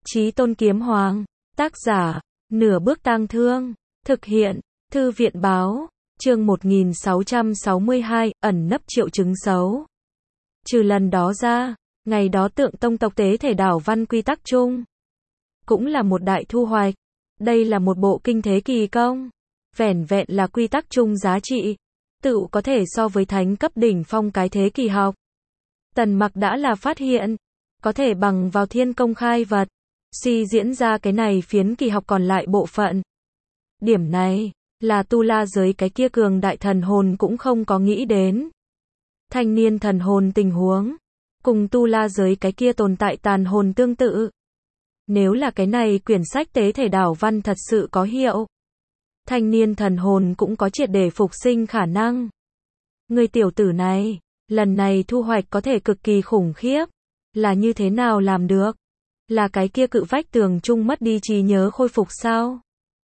Chí Tôn Kiếm Hoàng, tác giả, Nửa Bước Tang Thương, thực hiện, Thư viện Báo, chương 1662, ẩn nấp triệu chứng xấu. Trừ lần đó ra, ngày đó Tượng Tông tộc tế thể đảo văn quy tắc chung, cũng là một đại thu hoạch. Đây là một bộ kinh thế kỳ công, vẻn vẹn là quy tắc chung giá trị, tự có thể so với thánh cấp đỉnh phong cái thế kỳ học. Tần Mặc đã là phát hiện, có thể bằng vào thiên công khai vật, suy diễn ra cái này phiến kỳ học còn lại bộ phận. Điểm này, là tu la giới cái kia cường đại thần hồn cũng không có nghĩ đến. Thanh niên thần hồn tình huống, cùng tu la giới cái kia tồn tại tàn hồn tương tự. Nếu là cái này quyển sách tế thể đảo văn thật sự có hiệu, thanh niên thần hồn cũng có triệt để phục sinh khả năng. Người tiểu tử này, lần này thu hoạch có thể cực kỳ khủng khiếp. Là như thế nào làm được? Là cái kia cự vách tường chung mất đi trí nhớ khôi phục sao?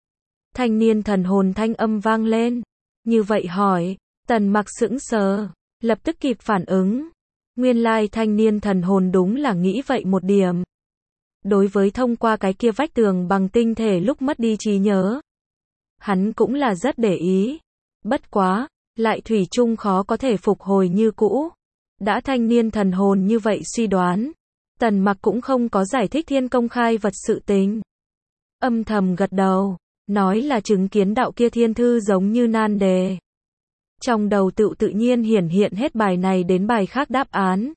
Thanh niên thần hồn thanh âm vang lên. Như vậy hỏi, Tần Mặc sững sờ, lập tức kịp phản ứng. Nguyên lai thanh niên thần hồn đúng là nghĩ vậy một điểm. Đối với thông qua cái kia vách tường bằng tinh thể lúc mất đi trí nhớ, hắn cũng là rất để ý. Bất quá, lại thủy chung khó có thể phục hồi như cũ. Đã thanh niên thần hồn như vậy suy đoán, Tần Mặc cũng không có giải thích thiên công khai vật sự tình. Âm thầm gật đầu, nói là chứng kiến đạo kia thiên thư giống như nan đề. Trong đầu tự nhiên hiển hiện hết bài này đến bài khác đáp án.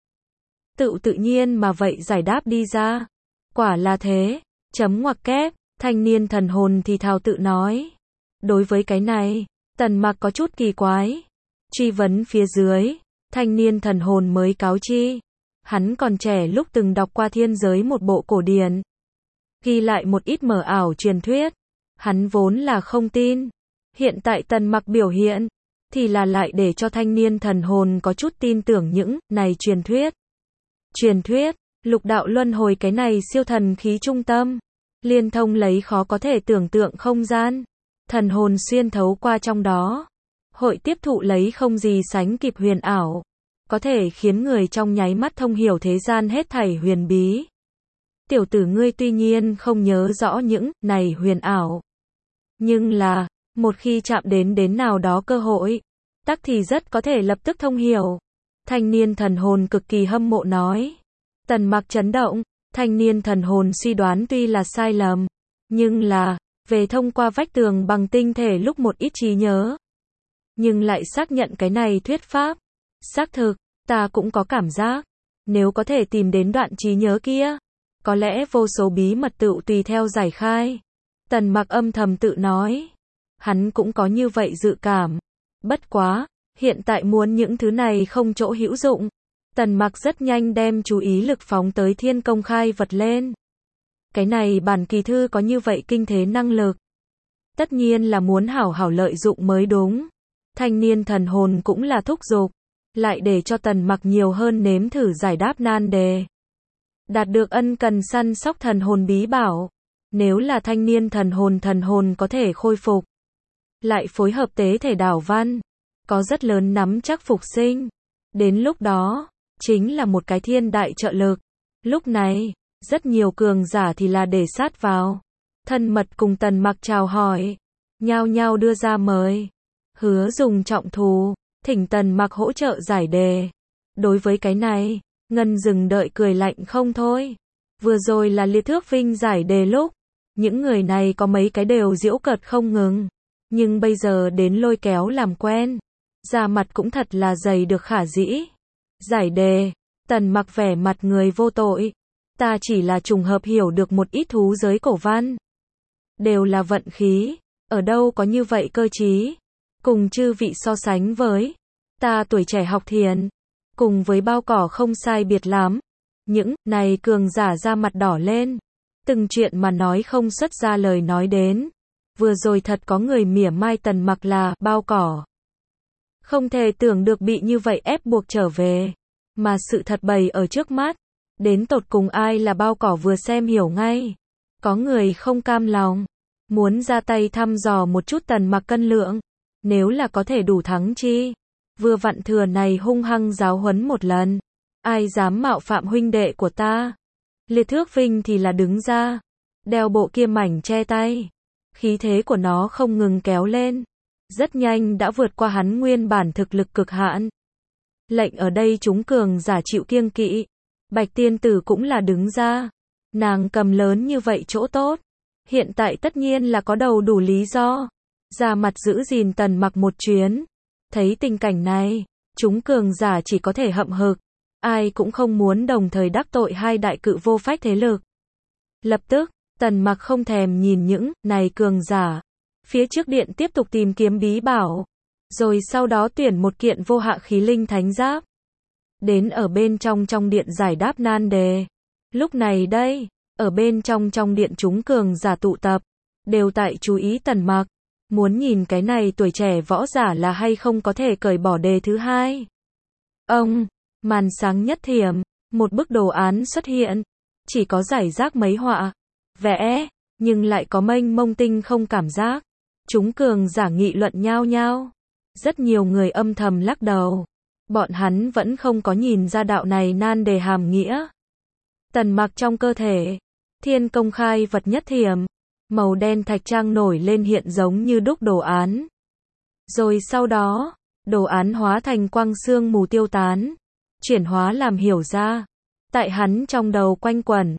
Tự nhiên mà vậy giải đáp đi ra. Quả là thế, chấm ngoặc kép, thanh niên thần hồn thì thào tự nói. Đối với cái này, Tần Mặc có chút kỳ quái. Truy vấn phía dưới, thanh niên thần hồn mới cáo chi. Hắn còn trẻ lúc từng đọc qua thiên giới một bộ cổ điển, ghi lại một ít mờ ảo truyền thuyết. Hắn vốn là không tin. Hiện tại Tần Mặc biểu hiện, thì là lại để cho thanh niên thần hồn có chút tin tưởng những này truyền thuyết. Truyền thuyết, lục đạo luân hồi cái này siêu thần khí trung tâm, liên thông lấy khó có thể tưởng tượng không gian. Thần hồn xuyên thấu qua trong đó, hội tiếp thụ lấy không gì sánh kịp huyền ảo, có thể khiến người trong nháy mắt thông hiểu thế gian hết thảy huyền bí. Tiểu tử ngươi tuy nhiên không nhớ rõ những này huyền ảo, nhưng là, một khi chạm đến nào đó cơ hội, tắc thì rất có thể lập tức thông hiểu. Thanh niên thần hồn cực kỳ hâm mộ nói. Tần Mặc chấn động, thanh niên thần hồn suy đoán tuy là sai lầm, nhưng là, về thông qua vách tường bằng tinh thể lúc một ít trí nhớ. Nhưng lại xác nhận cái này thuyết pháp. Xác thực, ta cũng có cảm giác, nếu có thể tìm đến đoạn trí nhớ kia, có lẽ vô số bí mật tự tùy theo giải khai. Tần Mặc âm thầm tự nói. Hắn cũng có như vậy dự cảm. Bất quá, hiện tại muốn những thứ này không chỗ hữu dụng. Tần Mặc rất nhanh đem chú ý lực phóng tới thiên công khai vật lên. Cái này bản kỳ thư có như vậy kinh thế năng lực, tất nhiên là muốn hảo hảo lợi dụng mới đúng. Thanh niên thần hồn cũng là thúc giục, lại để cho Tần Mặc nhiều hơn nếm thử giải đáp nan đề. Đạt được ân cần săn sóc thần hồn bí bảo. Nếu là thanh niên thần hồn có thể khôi phục, lại phối hợp tế thể đảo văn, có rất lớn nắm chắc phục sinh. Đến lúc đó, chính là một cái thiên đại trợ lực. Lúc này, rất nhiều cường giả thì là để sát vào, thân mật cùng Tần Mặc chào hỏi, nhao nhao đưa ra mời, hứa dùng trọng thù, thỉnh Tần Mặc hỗ trợ giải đề. Đối với cái này, Ngân Dừng đợi cười lạnh không thôi. Vừa rồi là Liệt Thước Vinh giải đề lúc, những người này có mấy cái đều giễu cợt không ngừng, nhưng bây giờ đến lôi kéo làm quen, da mặt cũng thật là dày được khả dĩ. Giải đề, Tần Mặc vẻ mặt người vô tội. Ta chỉ là trùng hợp hiểu được một ít thú giới cổ văn. Đều là vận khí, ở đâu có như vậy cơ trí. Cùng chư vị so sánh với, ta tuổi trẻ học thiền, cùng với bao cỏ không sai biệt lắm. Những này cường giả ra mặt đỏ lên, từng chuyện mà nói không xuất ra lời nói đến. Vừa rồi thật có người mỉa mai Tần Mặc là bao cỏ. Không thể tưởng được bị như vậy ép buộc trở về, mà sự thật bày ở trước mắt. Đến tột cùng ai là bao cỏ vừa xem hiểu ngay. Có người không cam lòng, muốn ra tay thăm dò một chút Tần Mặc cân lượng. Nếu là có thể đủ thắng chi, vừa vặn thừa này hung hăng giáo huấn một lần. Ai dám mạo phạm huynh đệ của ta? Liệt Thước Vinh thì là đứng ra, đeo bộ kia mảnh che tay. Khí thế của nó không ngừng kéo lên, rất nhanh đã vượt qua hắn nguyên bản thực lực cực hạn. Lệnh ở đây chúng cường giả chịu kiêng kỵ. Bạch tiên tử cũng là đứng ra. Nàng cầm lớn như vậy chỗ tốt. Hiện tại tất nhiên là có đầu đủ lý do. Ra mặt giữ gìn Tần Mặc một chuyến. Thấy tình cảnh này, chúng cường giả chỉ có thể hậm hực. Ai cũng không muốn đồng thời đắc tội hai đại cự vô phách thế lực. Lập tức, Tần Mặc không thèm nhìn những này cường giả. Phía trước điện tiếp tục tìm kiếm bí bảo. Rồi sau đó tuyển một kiện vô hạ khí linh thánh giáp. Đến ở bên trong điện giải đáp nan đề. Lúc này đây, ở bên trong điện chúng cường giả tụ tập. Đều tại chú ý Tần Mặc. Muốn nhìn cái này tuổi trẻ võ giả là hay không có thể cởi bỏ đề thứ hai. Màn sáng nhất thiểm, một bức đồ án xuất hiện. Chỉ có giải rác mấy họa, vẽ, nhưng lại có mênh mông tinh không cảm giác. Chúng cường giả nghị luận nhao nhao. Rất nhiều người âm thầm lắc đầu. Bọn hắn vẫn không có nhìn ra đạo này nan đề hàm nghĩa. Tần Mặc trong cơ thể, thiên công khai vật nhất thiểm. Màu đen thạch trang nổi lên hiện giống như đúc đồ án. Rồi sau đó, đồ án hóa thành quang sương mù tiêu tán. Chuyển hóa làm hiểu ra. Tại hắn trong đầu quanh quẩn.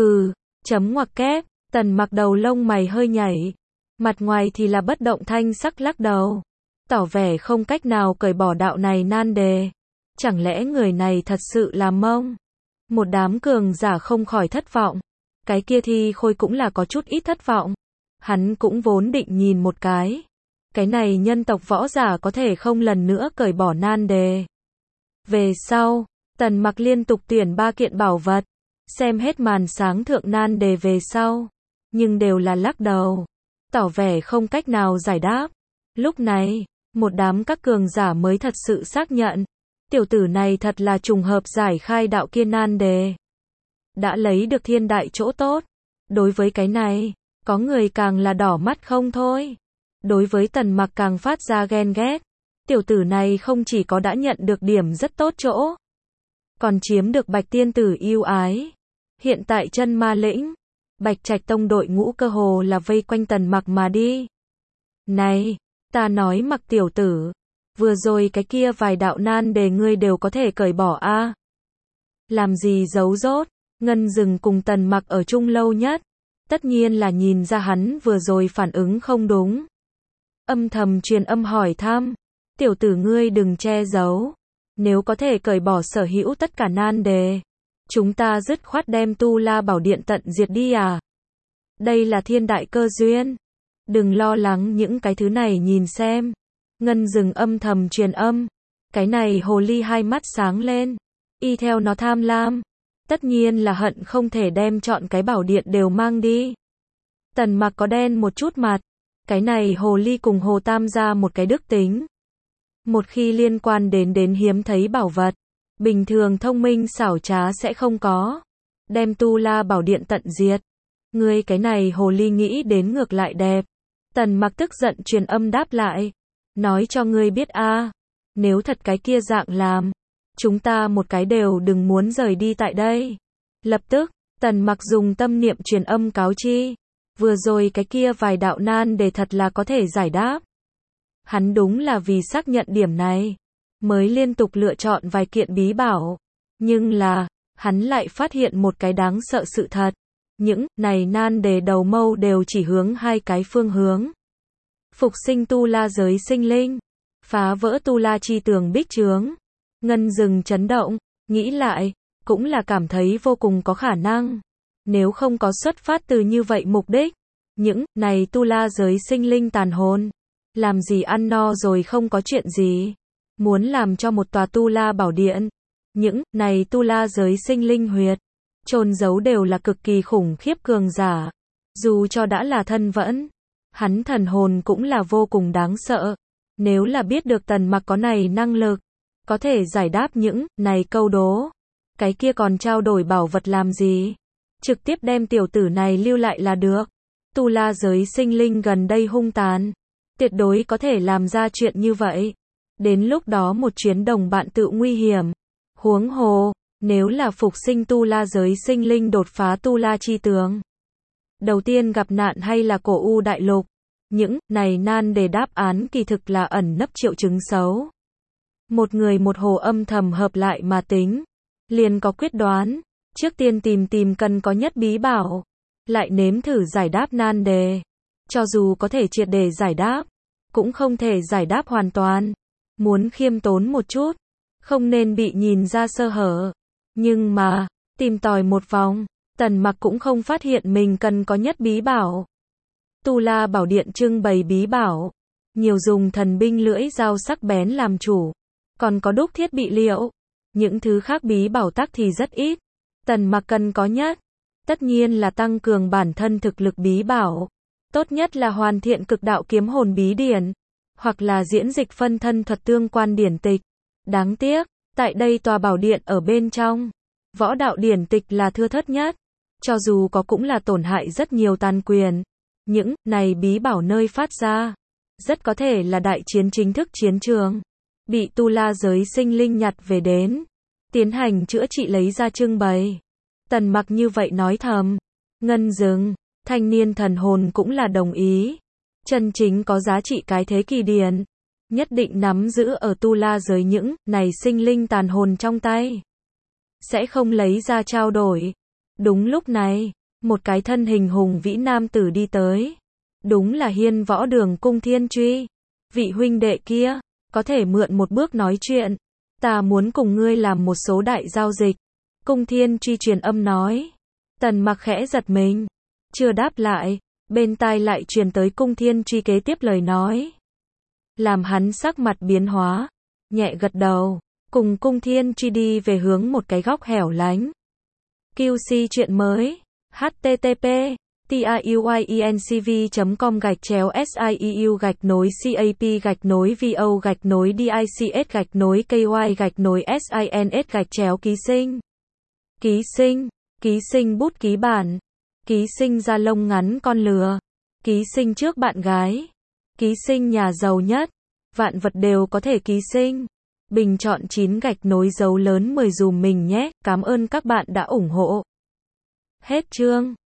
Chấm ngoặc kép, Tần Mặc đầu lông mày hơi nhảy. Mặt ngoài thì là bất động thanh sắc lắc đầu. Tỏ vẻ không cách nào cởi bỏ đạo này nan đề. Chẳng lẽ người này thật sự là mông? Một đám cường giả không khỏi thất vọng. Cái kia Thi Khôi cũng là có chút ít thất vọng. Hắn cũng vốn định nhìn một cái. Cái này nhân tộc võ giả có thể không lần nữa cởi bỏ nan đề. Về sau, Tần Mặc liên tục tuyển 3 kiện bảo vật. Xem hết màn sáng thượng nan đề về sau. Nhưng đều là lắc đầu. Tỏ vẻ không cách nào giải đáp. Lúc này, một đám các cường giả mới thật sự xác nhận. Tiểu tử này thật là trùng hợp giải khai đạo kia nan đề. Đã lấy được thiên đại chỗ tốt. Đối với cái này, có người càng là đỏ mắt không thôi. Đối với Tần Mặc càng phát ra ghen ghét. Tiểu tử này không chỉ có đã nhận được điểm rất tốt chỗ, còn chiếm được Bạch tiên tử yêu ái. Hiện tại chân ma lĩnh, Bạch Trạch tông đội ngũ cơ hồ là vây quanh Tần Mặc mà đi. Này, ta nói Mặc tiểu tử, vừa rồi cái kia vài đạo nan đề ngươi đều có thể cởi bỏ a? Làm gì giấu rốt? Ngân Dừng cùng Tần Mặc ở chung lâu nhất, tất nhiên là nhìn ra hắn vừa rồi phản ứng không đúng. Âm thầm truyền âm hỏi thăm, tiểu tử ngươi đừng che giấu, nếu có thể cởi bỏ sở hữu tất cả nan đề, chúng ta dứt khoát đem Tu La Bảo Điện tận diệt đi à? Đây là thiên đại cơ duyên, đừng lo lắng những cái thứ này, nhìn xem. Ngân Dừng âm thầm truyền âm, cái này hồ ly hai mắt sáng lên, y theo nó tham lam, tất nhiên là hận không thể đem chọn cái bảo điện đều mang đi. Tần Mặc có đen một chút mặt, cái này hồ ly cùng Hồ Tam gia một cái đức tính. Một khi liên quan đến hiếm thấy bảo vật, bình thường thông minh xảo trá sẽ không có. Đem Tu La Bảo Điện tận diệt. Ngươi cái này hồ ly nghĩ đến ngược lại đẹp. Tần Mặc tức giận truyền âm đáp lại. Nói cho ngươi biết a, nếu thật cái kia dạng làm, chúng ta một cái đều đừng muốn rời đi tại đây. Lập tức, Tần Mặc dùng tâm niệm truyền âm cáo chi. Vừa rồi cái kia vài đạo nan đề thật là có thể giải đáp. Hắn đúng là vì xác nhận điểm này, mới liên tục lựa chọn vài kiện bí bảo. Nhưng là, hắn lại phát hiện một cái đáng sợ sự thật. Những này nan đề đầu mâu đều chỉ hướng hai cái phương hướng. Phục sinh Tu La giới sinh linh, phá vỡ Tu La chi tường bích chướng. Ngân Dừng chấn động, nghĩ lại, cũng là cảm thấy vô cùng có khả năng. Nếu không có xuất phát từ như vậy mục đích, những này Tu La giới sinh linh tàn hồn, làm gì ăn no rồi không có chuyện gì. Muốn làm cho một tòa Tu La Bảo Điện, những này Tu La giới sinh linh huyệt, chôn giấu đều là cực kỳ khủng khiếp cường giả. Dù cho đã là thân vẫn, hắn thần hồn cũng là vô cùng đáng sợ. Nếu là biết được Tần Mặc có này năng lực, có thể giải đáp những này câu đố, cái kia còn trao đổi bảo vật làm gì? Trực tiếp đem tiểu tử này lưu lại là được. Tu La giới sinh linh gần đây hung tàn, tuyệt đối có thể làm ra chuyện như vậy. Đến lúc đó một chuyến đồng bạn tự nguy hiểm. Huống hồ, Nếu là phục sinh tu la giới sinh linh đột phá tu la chi tướng, đầu tiên gặp nạn hay là cổ u đại lục? Những này nan đề đáp án kỳ thực là ẩn nấp triệu chứng xấu. Một người một hồ âm thầm hợp lại mà tính, liền có quyết đoán, trước tiên tìm cần có nhất bí bảo, lại nếm thử giải đáp nan đề. Cho dù có thể triệt để giải đáp, cũng không thể giải đáp hoàn toàn. Muốn khiêm tốn một chút, không nên bị nhìn ra sơ hở. Nhưng mà, tìm tòi một vòng, Tần Mặc cũng không phát hiện mình cần có nhất bí bảo. Tu La Bảo Điện trưng bày bí bảo, nhiều dùng thần binh lưỡi dao sắc bén làm chủ, còn có đúc thiết bị liệu. Những thứ khác bí bảo tắc thì rất ít. Tần Mặc cần có nhất, tất nhiên là tăng cường bản thân thực lực bí bảo. Tốt nhất là hoàn thiện cực đạo kiếm hồn bí điển, hoặc là diễn dịch phân thân thuật tương quan điển tịch. Đáng tiếc, tại đây tòa bảo điện ở bên trong, võ đạo điển tịch là thưa thớt nhất, cho dù có cũng là tổn hại rất nhiều tàn quyền. Những này bí bảo nơi phát ra, rất có thể là đại chiến chính thức chiến trường, bị tu la giới sinh linh nhặt về đến, tiến hành chữa trị lấy ra trưng bày. Tần Mặc như vậy nói thầm. Ngân Dừng, thanh niên thần hồn cũng là đồng ý. Chân chính có giá trị cái thế kỳ điển, nhất định nắm giữ ở tu la giới những này sinh linh tàn hồn trong tay, sẽ không lấy ra trao đổi. Đúng lúc này, một cái thân hình hùng vĩ nam tử đi tới. Đúng là Hiên Võ Đường Cung Thiên Truy. Vị huynh đệ kia, có thể mượn một bước nói chuyện. Ta muốn cùng ngươi làm một số đại giao dịch. Cung Thiên Truy truyền âm nói. Tần Mặc khẽ giật mình, chưa đáp lại, bên tai lại truyền tới Cung Thiên Truy kế tiếp lời nói. Làm hắn sắc mặt biến hóa, nhẹ gật đầu, cùng Cung Thiên Truy đi về hướng một cái góc hẻo lánh. QC chuyện mới. http tiuyencv.com/siep-vo-dics-ky-sins Ký sinh bút ký bản. Ký sinh da lông ngắn con lừa. Ký sinh trước bạn gái. Ký sinh nhà giàu nhất. Vạn vật đều có thể ký sinh. Bình chọn 9 dấu lớn 10 dùm mình nhé. Cảm ơn các bạn đã ủng hộ. Hết chương.